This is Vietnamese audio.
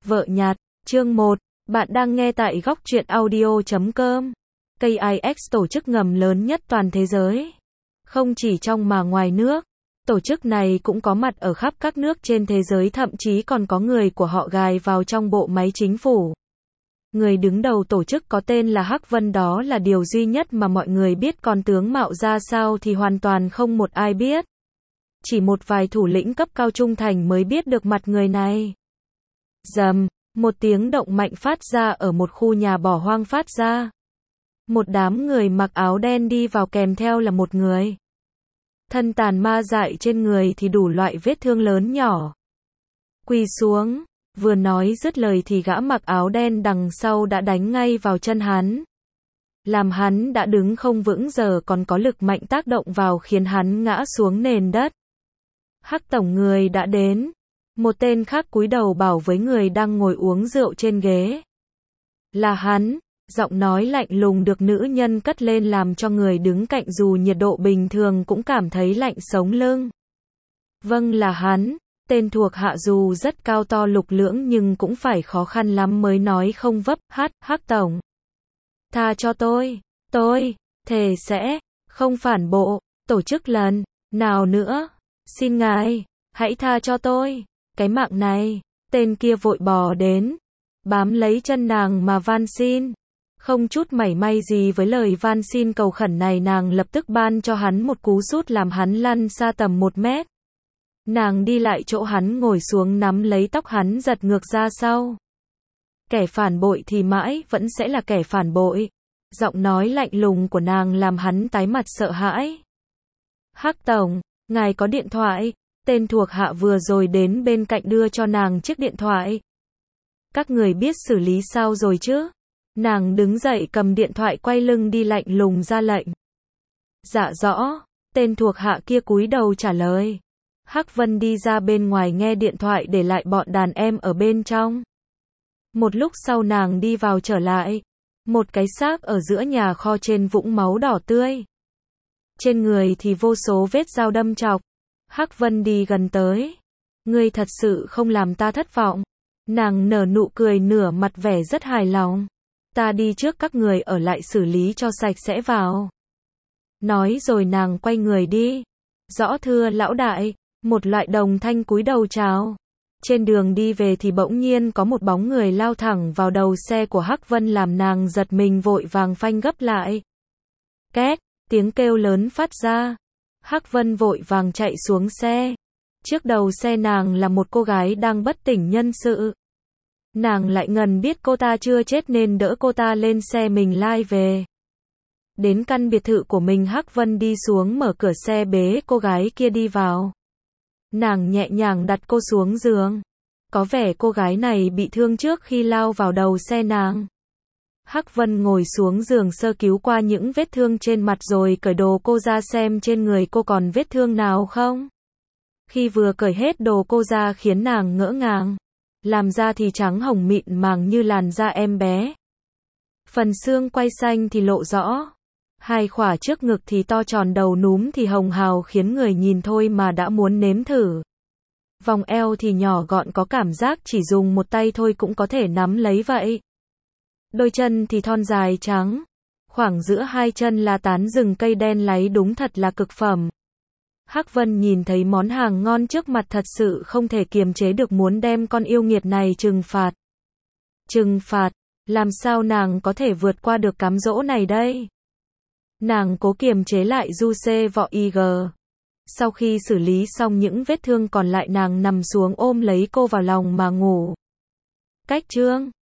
Vợ nhặt, chương 1, bạn đang nghe tại góc truyện audio.com. KIX tổ chức ngầm lớn nhất toàn thế giới. Không chỉ trong mà ngoài nước, tổ chức này cũng có mặt ở khắp các nước trên thế giới, thậm chí còn có người của họ gài vào trong bộ máy chính phủ. Người đứng đầu tổ chức có tên là Hắc Vân, đó là điều duy nhất mà mọi người biết, còn tướng mạo ra sao thì hoàn toàn không một ai biết. Chỉ một vài thủ lĩnh cấp cao trung thành mới biết được mặt người này. Rầm, một tiếng động mạnh phát ra ở một khu nhà bỏ hoang phát ra. Một đám người mặc áo đen đi vào, kèm theo là một người. Thân tàn ma dại, trên người thì đủ loại vết thương lớn nhỏ. Quỳ xuống, vừa nói dứt lời thì gã mặc áo đen đằng sau đã đánh ngay vào chân hắn. Làm hắn đã đứng không vững, giờ còn có lực mạnh tác động vào khiến hắn ngã xuống nền đất. Hắc tổng, người đã đến. Một tên khác cúi đầu bảo với người đang ngồi uống rượu trên ghế. Là hắn. Giọng nói lạnh lùng được nữ nhân cất lên làm cho người đứng cạnh dù nhiệt độ bình thường cũng cảm thấy lạnh sống lưng. Vâng, là hắn. Tên thuộc hạ dù rất cao to lục lưỡng nhưng cũng phải khó khăn lắm mới nói không vấp. Hắc tổng, tha cho tôi thề sẽ không phản bộ tổ chức lần nào nữa, xin ngài hãy tha cho tôi cái mạng này. Tên kia vội bò đến, bám lấy chân nàng mà van xin. Không chút mảy may gì với lời van xin cầu khẩn này, nàng lập tức ban cho hắn một cú sút làm hắn lăn xa tầm 1 mét. Nàng đi lại chỗ hắn ngồi xuống, nắm lấy tóc hắn giật ngược ra sau. Kẻ phản bội thì mãi vẫn sẽ là kẻ phản bội. Giọng nói lạnh lùng của nàng làm hắn tái mặt sợ hãi. Hắc tổng, ngài có điện thoại? Tên thuộc hạ vừa rồi đến bên cạnh đưa cho nàng chiếc điện thoại. Các người biết xử lý sao rồi chứ? Nàng đứng dậy cầm điện thoại, quay lưng đi, lạnh lùng ra lệnh. Dạ rõ. Tên thuộc hạ kia cúi đầu trả lời. Hắc Vân đi ra bên ngoài nghe điện thoại, để lại bọn đàn em ở bên trong. Một lúc sau nàng đi vào trở lại. Một cái xác ở giữa nhà kho, trên vũng máu đỏ tươi. Trên người thì vô số vết dao đâm chọc. Hắc Vân đi gần tới. Ngươi thật sự không làm ta thất vọng. Nàng nở nụ cười, nửa mặt vẻ rất hài lòng. Ta đi trước, các người ở lại xử lý cho sạch sẽ vào. Nói rồi nàng quay người đi. Rõ thưa lão đại. Một loại đồng thanh cúi đầu chào. Trên đường đi về thì bỗng nhiên có một bóng người lao thẳng vào đầu xe của Hắc Vân, làm nàng giật mình, vội vàng phanh gấp lại. Két, tiếng kêu lớn phát ra. Hắc Vân vội vàng chạy xuống xe. Trước đầu xe nàng là một cô gái đang bất tỉnh nhân sự. Nàng lại ngần biết cô ta chưa chết nên đỡ cô ta lên xe mình lai về. Đến căn biệt thự của mình, Hắc Vân đi xuống mở cửa xe bế cô gái kia đi vào. Nàng nhẹ nhàng đặt cô xuống giường. Có vẻ cô gái này bị thương trước khi lao vào đầu xe nàng. Hắc Vân ngồi xuống giường sơ cứu qua những vết thương trên mặt rồi cởi đồ cô ra xem trên người cô còn vết thương nào không. Khi vừa cởi hết đồ cô ra khiến nàng ngỡ ngàng. Làm da thì trắng hồng mịn màng như làn da em bé. Phần xương quai xanh thì lộ rõ. Hai khỏa trước ngực thì to tròn, đầu núm thì hồng hào khiến người nhìn thôi mà đã muốn nếm thử. Vòng eo thì nhỏ gọn, có cảm giác chỉ dùng một tay thôi cũng có thể nắm lấy vậy. Đôi chân thì thon dài trắng. Khoảng giữa hai chân là tán rừng cây đen láy, đúng thật là cực phẩm. Hắc Vân nhìn thấy món hàng ngon trước mặt thật sự không thể kiềm chế được muốn đem con yêu nghiệt này trừng phạt. Trừng phạt? Làm sao nàng có thể vượt qua được cám dỗ này đây? Nàng cố kiềm chế lại du xê vọ IG. Sau khi xử lý xong những vết thương còn lại, nàng nằm xuống ôm lấy cô vào lòng mà ngủ. Cách chương